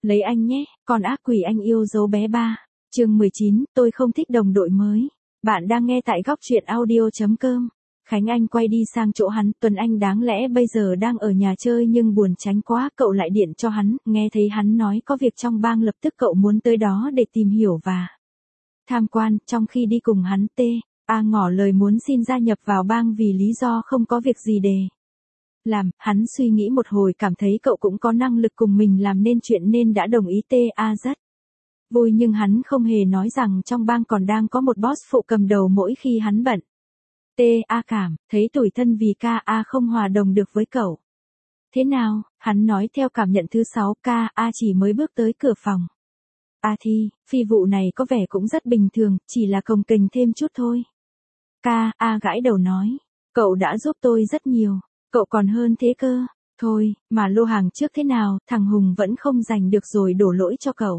Lấy anh nhé, con ác quỷ anh yêu dấu bé ba. Chương 19, tôi không thích đồng đội mới. Bạn đang nghe tại góc truyện audio.com. Khánh Anh quay đi sang chỗ hắn, Tuấn Anh đáng lẽ bây giờ đang ở nhà chơi nhưng buồn chán quá, cậu lại điện cho hắn, nghe thấy hắn nói có việc trong bang lập tức cậu muốn tới đó để tìm hiểu và tham quan, trong khi đi cùng hắn T.A. ngỏ lời muốn xin gia nhập vào bang vì lý do không có việc gì để làm, hắn suy nghĩ một hồi cảm thấy cậu cũng có năng lực cùng mình làm nên chuyện nên đã đồng ý. T.A. rất vui nhưng hắn không hề nói rằng trong bang còn đang có một boss phụ cầm đầu mỗi khi hắn bận. T.A. cảm thấy tủi thân vì K.A. không hòa đồng được với cậu. Thế nào, hắn nói theo cảm nhận thứ 6, K.A. chỉ mới bước tới cửa phòng. Thì, phi vụ này có vẻ cũng rất bình thường, chỉ là cồng kềnh thêm chút thôi. K.A. gãi đầu nói, cậu đã giúp tôi rất nhiều, cậu còn hơn thế cơ. Thôi, mà lô hàng trước thế nào, thằng Hùng vẫn không giành được rồi đổ lỗi cho cậu.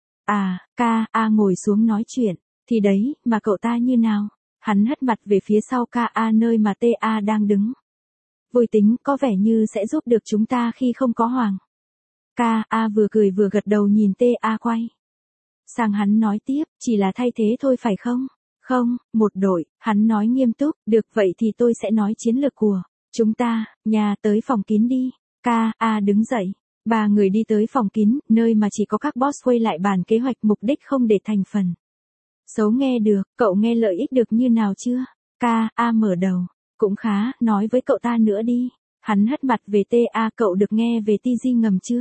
K.A. ngồi xuống nói chuyện, thì đấy, mà cậu ta như nào? Hắn hất mặt về phía sau K.A. nơi mà T.A. đang đứng. Vui tính, có vẻ như sẽ giúp được chúng ta khi không có Hoàng. K.A. vừa cười vừa gật đầu nhìn T.A. quay sang hắn nói tiếp, chỉ là thay thế thôi phải không? Không, một đội, hắn nói nghiêm túc, được vậy thì tôi sẽ nói chiến lược của chúng ta, tới phòng kín đi. K.A. đứng dậy. Ba người đi tới phòng kín, nơi mà chỉ có các boss quay lại bàn kế hoạch mục đích không để thành phần xấu nghe được, cậu nghe lợi ích được như nào chưa? K.A. mở đầu, cũng khá, nói với cậu ta nữa đi. Hắn hất mặt về T.A. cậu được nghe về TG ngầm chưa?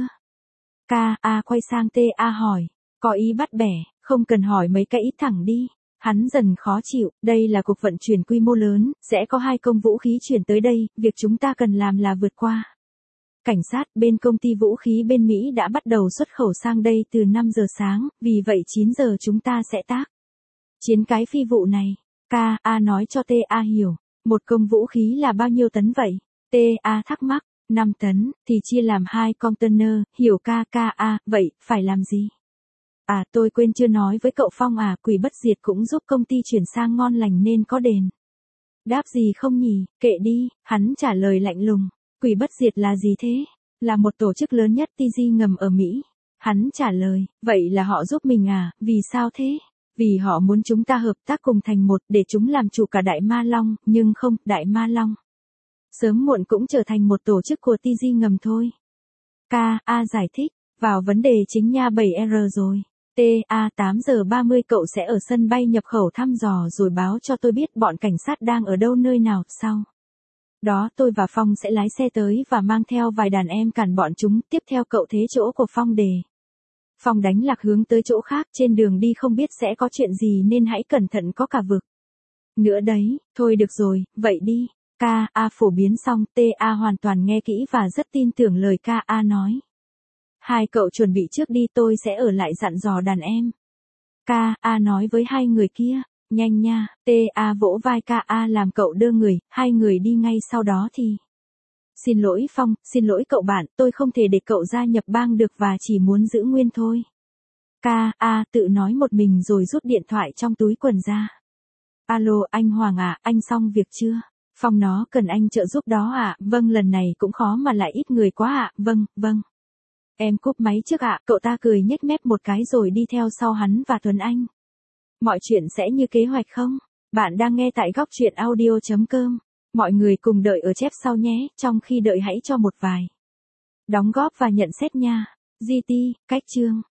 K.A. quay sang T.A. hỏi, có ý bắt bẻ, không cần hỏi mấy cái ít thẳng đi. Hắn dần khó chịu, đây là cuộc vận chuyển quy mô lớn, sẽ có 2 công vũ khí chuyển tới đây, việc chúng ta cần làm là vượt qua cảnh sát, bên công ty vũ khí bên Mỹ đã bắt đầu xuất khẩu sang đây từ 5 giờ sáng, vì vậy 9 giờ chúng ta sẽ tác chiến cái phi vụ này. K.A. nói cho T.A. hiểu, một công vũ khí là bao nhiêu tấn vậy? T.A. thắc mắc, 5 tấn, thì chia làm 2 container, hiểu K.A. vậy, phải làm gì? Tôi quên chưa nói với cậu Phong quỷ bất diệt cũng giúp công ty chuyển sang ngon lành nên có đền đáp gì không nhỉ? Kệ đi, hắn trả lời lạnh lùng. Quỷ bất diệt là gì thế? Là một tổ chức lớn nhất TG ngầm ở Mỹ. Hắn trả lời, vậy là họ giúp mình vì sao thế? Vì họ muốn chúng ta hợp tác cùng thành một để chúng làm chủ cả Đại Ma Long, nhưng không, Đại Ma Long sớm muộn cũng trở thành một tổ chức của TG ngầm thôi. K.A. giải thích, vào vấn đề chính nha 7R rồi. T.A. 8 giờ 30 cậu sẽ ở sân bay nhập khẩu thăm dò rồi báo cho tôi biết bọn cảnh sát đang ở đâu nơi nào, sau đó tôi và Phong sẽ lái xe tới và mang theo vài đàn em cản bọn chúng, tiếp theo cậu thế chỗ của Phong để Phong đánh lạc hướng tới chỗ khác, trên đường đi không biết sẽ có chuyện gì nên hãy cẩn thận có cả vực nữa đấy. Thôi được rồi, vậy đi. K.A. phổ biến xong, T.A. hoàn toàn nghe kỹ và rất tin tưởng lời K.A. nói. 2 cậu chuẩn bị trước đi, tôi sẽ ở lại dặn dò đàn em. K.A. nói với 2 người kia, nhanh nha. T.A. vỗ vai K.A. làm cậu đưa người, 2 người đi ngay sau đó thì. Xin lỗi Phong, xin lỗi cậu bạn, tôi không thể để cậu gia nhập bang được và chỉ muốn giữ nguyên thôi. K.A. tự nói một mình rồi rút điện thoại trong túi quần ra. Alo, anh Hoàng anh xong việc chưa? Phong nó cần anh trợ giúp đó vâng lần này cũng khó mà lại ít người quá vâng. Em cúp máy trước cậu ta cười nhếch mép một cái rồi đi theo sau hắn và Tuấn Anh. Mọi chuyện sẽ như kế hoạch không? Bạn đang nghe tại góc truyện audio.com. Mọi người cùng đợi ở chép sau nhé, trong khi đợi hãy cho một vài đóng góp và nhận xét nha. GT, cách chương.